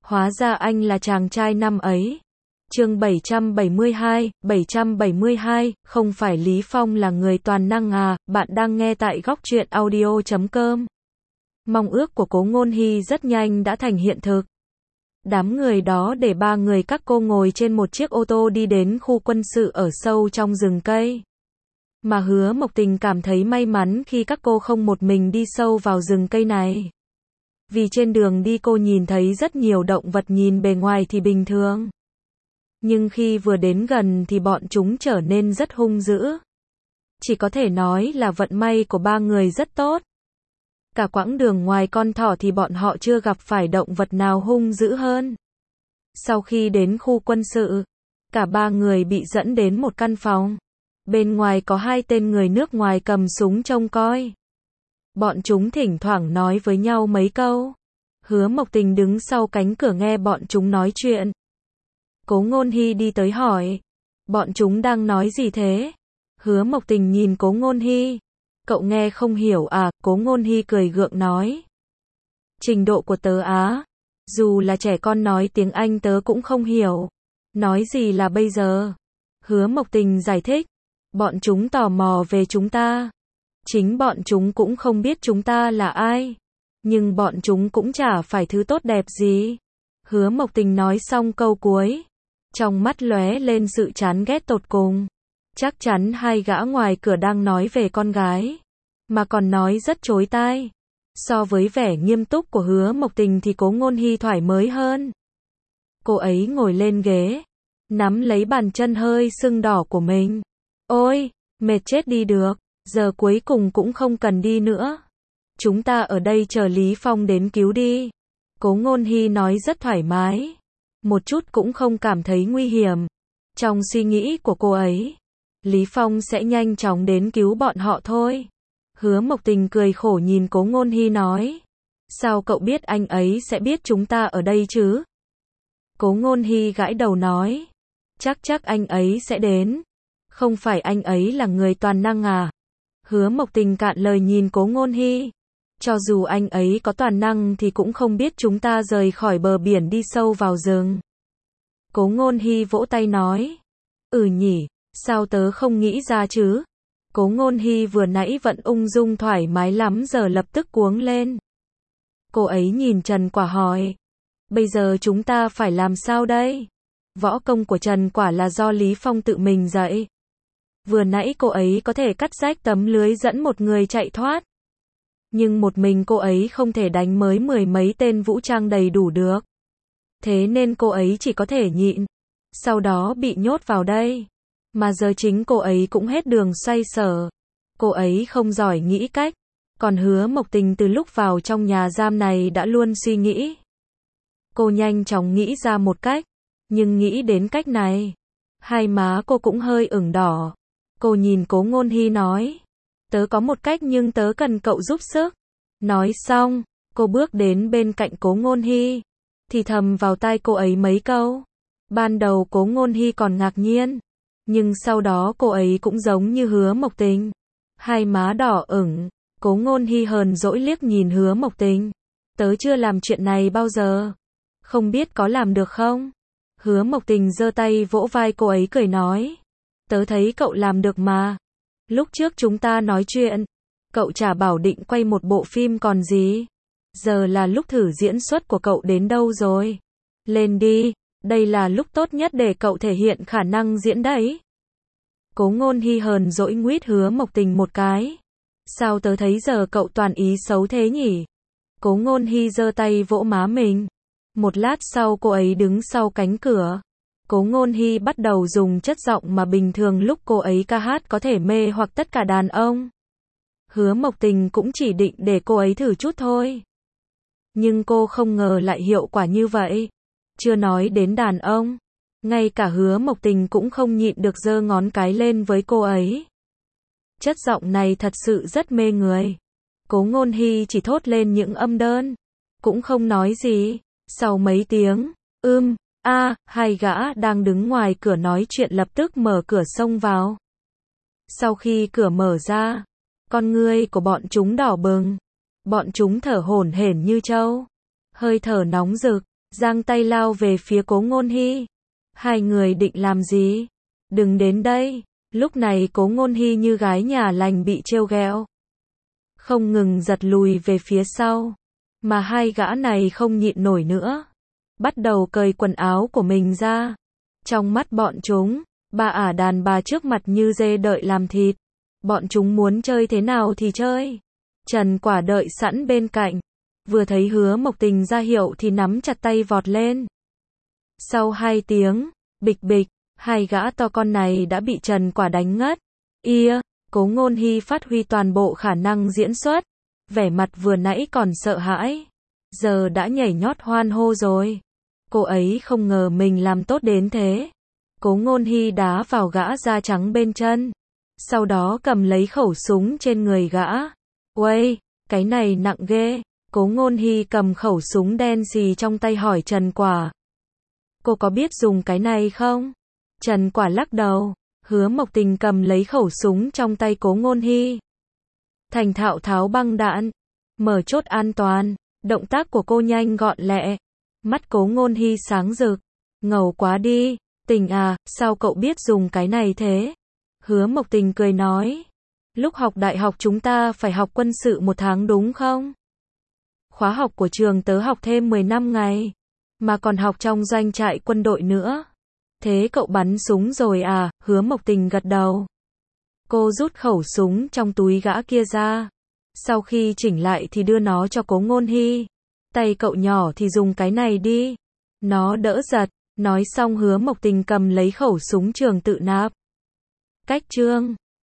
Hóa ra anh là chàng trai năm ấy. Chương 772, không phải Lý Phong là người toàn năng à, bạn đang nghe tại Góc Truyện Audio.com. Mong ước của Cố Ngôn Hy rất nhanh đã thành hiện thực. Đám người đó để ba người các cô ngồi trên một chiếc ô tô đi đến khu quân sự ở sâu trong rừng cây. Mà Hứa Mộc Tình cảm thấy may mắn khi các cô không một mình đi sâu vào rừng cây này. Vì trên đường đi cô nhìn thấy rất nhiều động vật nhìn bề ngoài thì bình thường. Nhưng khi vừa đến gần thì bọn chúng trở nên rất hung dữ. Chỉ có thể nói là vận may của ba người rất tốt. Cả quãng đường ngoài con thỏ thì bọn họ chưa gặp phải động vật nào hung dữ hơn. Sau khi đến khu quân sự, cả ba người bị dẫn đến một căn phòng. Bên ngoài có hai tên người nước ngoài cầm súng trông coi. Bọn chúng thỉnh thoảng nói với nhau mấy câu. Hứa Mộc Tình đứng sau cánh cửa nghe bọn chúng nói chuyện. Cố Ngôn Hy đi tới hỏi. Bọn chúng đang nói gì thế? Hứa Mộc Tình nhìn Cố Ngôn Hy. Cậu nghe không hiểu à? Cố Ngôn Hy cười gượng nói. Trình độ của tớ á. Dù là trẻ con nói tiếng Anh tớ cũng không hiểu. Nói gì là bây giờ? Hứa Mộc Tình giải thích. Bọn chúng tò mò về chúng ta. Chính bọn chúng cũng không biết chúng ta là ai. Nhưng bọn chúng cũng chả phải thứ tốt đẹp gì. Hứa Mộc Tình nói xong câu cuối. Trong mắt lóe lên sự chán ghét tột cùng. Chắc chắn hai gã ngoài cửa đang nói về con gái. Mà còn nói rất chối tai. So với vẻ nghiêm túc của Hứa Mộc Tình thì Cố Ngôn Hy thoải mái hơn. Cô ấy ngồi lên ghế. Nắm lấy bàn chân hơi sưng đỏ của mình. Ôi, mệt chết đi được. Giờ cuối cùng cũng không cần đi nữa. Chúng ta ở đây chờ Lý Phong đến cứu đi. Cố Ngôn Hy nói rất thoải mái. Một chút cũng không cảm thấy nguy hiểm. Trong suy nghĩ của cô ấy, Lý Phong sẽ nhanh chóng đến cứu bọn họ thôi. Hứa Mộc Tình cười khổ nhìn Cố Ngôn Hy nói. Sao cậu biết anh ấy sẽ biết chúng ta ở đây chứ? Cố Ngôn Hy gãi đầu nói. Chắc anh ấy sẽ đến. Không phải anh ấy là người toàn năng à? Hứa Mộc Tình cạn lời nhìn Cố Ngôn Hy. Cho dù anh ấy có toàn năng thì cũng không biết chúng ta rời khỏi bờ biển đi sâu vào rừng. Cố Ngôn Hy vỗ tay nói. Nhỉ, sao tớ không nghĩ ra chứ? Cố Ngôn Hy vừa nãy vẫn ung dung thoải mái lắm giờ lập tức cuống lên. Cô ấy nhìn Trần Quả hỏi. Bây giờ chúng ta phải làm sao đây? Võ công của Trần Quả là do Lý Phong tự mình dạy. Vừa nãy cô ấy có thể cắt rách tấm lưới dẫn một người chạy thoát. Nhưng một mình cô ấy không thể đánh mới 10 mấy tên vũ trang đầy đủ được. Thế nên cô ấy chỉ có thể nhịn. Sau đó bị nhốt vào đây. Mà giờ chính cô ấy cũng hết đường xoay sở. Cô ấy không giỏi nghĩ cách. Còn Hứa Mộc Tình từ lúc vào trong nhà giam này đã luôn suy nghĩ. Cô nhanh chóng nghĩ ra một cách. Nhưng nghĩ đến cách này, hai má cô cũng hơi ửng đỏ. Cô nhìn Cố Ngôn Hy nói. Tớ có một cách nhưng tớ cần cậu giúp sức. Nói xong, cô bước đến bên cạnh Cố Ngôn Hy. Thì thầm vào tai cô ấy mấy câu. Ban đầu Cố Ngôn Hy còn ngạc nhiên. Nhưng sau đó cô ấy cũng giống như Hứa Mộc Tình. Hai má đỏ ửng. Cố Ngôn Hy hờn dỗi liếc nhìn Hứa Mộc Tình. Tớ chưa làm chuyện này bao giờ. Không biết có làm được không? Hứa Mộc Tình giơ tay vỗ vai cô ấy cười nói. Tớ thấy cậu làm được mà. Lúc trước chúng ta nói chuyện, cậu chả bảo định quay một bộ phim còn gì. Giờ là lúc thử diễn xuất của cậu đến đâu rồi? Lên đi, đây là lúc tốt nhất để cậu thể hiện khả năng diễn đấy. Cố Ngôn Hy hờn dỗi nguýt Hứa Mộc Tình một cái. Sao tớ thấy giờ cậu toàn ý xấu thế nhỉ? Cố Ngôn Hy giơ tay vỗ má mình. Một lát sau cô ấy đứng sau cánh cửa. Cố Ngôn Hy bắt đầu dùng chất giọng mà bình thường lúc cô ấy ca hát có thể mê hoặc tất cả đàn ông. Hứa Mộc Tình cũng chỉ định để cô ấy thử chút thôi. Nhưng cô không ngờ lại hiệu quả như vậy. Chưa nói đến đàn ông. Ngay cả Hứa Mộc Tình cũng không nhịn được giơ ngón cái lên với cô ấy. Chất giọng này thật sự rất mê người. Cố Ngôn Hy chỉ thốt lên những âm đơn. Cũng không nói gì. Sau mấy tiếng, hai gã đang đứng ngoài cửa nói chuyện lập tức mở cửa xông vào. Sau khi cửa mở ra, con ngươi của bọn chúng đỏ bừng. Bọn chúng thở hổn hển như trâu. Hơi thở nóng rực, giang tay lao về phía Cố Ngôn Hy. Hai người định làm gì? Đừng đến đây. Lúc này Cố Ngôn Hy như gái nhà lành bị trêu ghẹo, không ngừng giật lùi về phía sau. Mà hai gã này không nhịn nổi nữa, bắt đầu cởi quần áo của mình ra. Trong mắt bọn chúng, ba ả đàn bà trước mặt như dê đợi làm thịt. Bọn chúng muốn chơi thế nào thì chơi. Trần Quả đợi sẵn bên cạnh, vừa thấy Hứa Mộc Tình ra hiệu thì nắm chặt tay vọt lên. Sau 2 tiếng, bịch bịch, hai gã to con này đã bị Trần Quả đánh ngất. Cố Ngôn Hy phát huy toàn bộ khả năng diễn xuất, vẻ mặt vừa nãy còn sợ hãi, giờ đã nhảy nhót hoan hô rồi. Cô ấy không ngờ mình làm tốt đến thế. Cố Ngôn Hy đá vào gã da trắng bên chân, sau đó cầm lấy khẩu súng trên người gã. Uầy, cái này nặng ghê. Cố Ngôn Hy cầm khẩu súng đen xì trong tay hỏi Trần Quả. Cô có biết dùng cái này không? Trần Quả lắc đầu. Hứa Mộc Tình cầm lấy khẩu súng trong tay Cố Ngôn Hy, thành thạo tháo băng đạn, mở chốt an toàn. Động tác của cô nhanh gọn lẹ. Mắt Cố Ngôn Hy sáng rực. Ngầu quá đi. Tình à, sao cậu biết dùng cái này thế? Hứa Mộc Tình cười nói. Lúc học đại học chúng ta phải học quân sự 1 tháng đúng không? Khóa học của trường tớ học thêm 15 ngày, mà còn học trong doanh trại quân đội nữa. Thế cậu bắn súng rồi à? Hứa Mộc Tình gật đầu. Cô rút khẩu súng trong túi gã kia ra. Sau khi chỉnh lại thì đưa nó cho Cố Ngôn Hy. Tay cậu nhỏ thì dùng cái này đi. Nó đỡ giật. Nói xong Hứa Mộc Tình cầm lấy khẩu súng trường tự nạp. Cách chương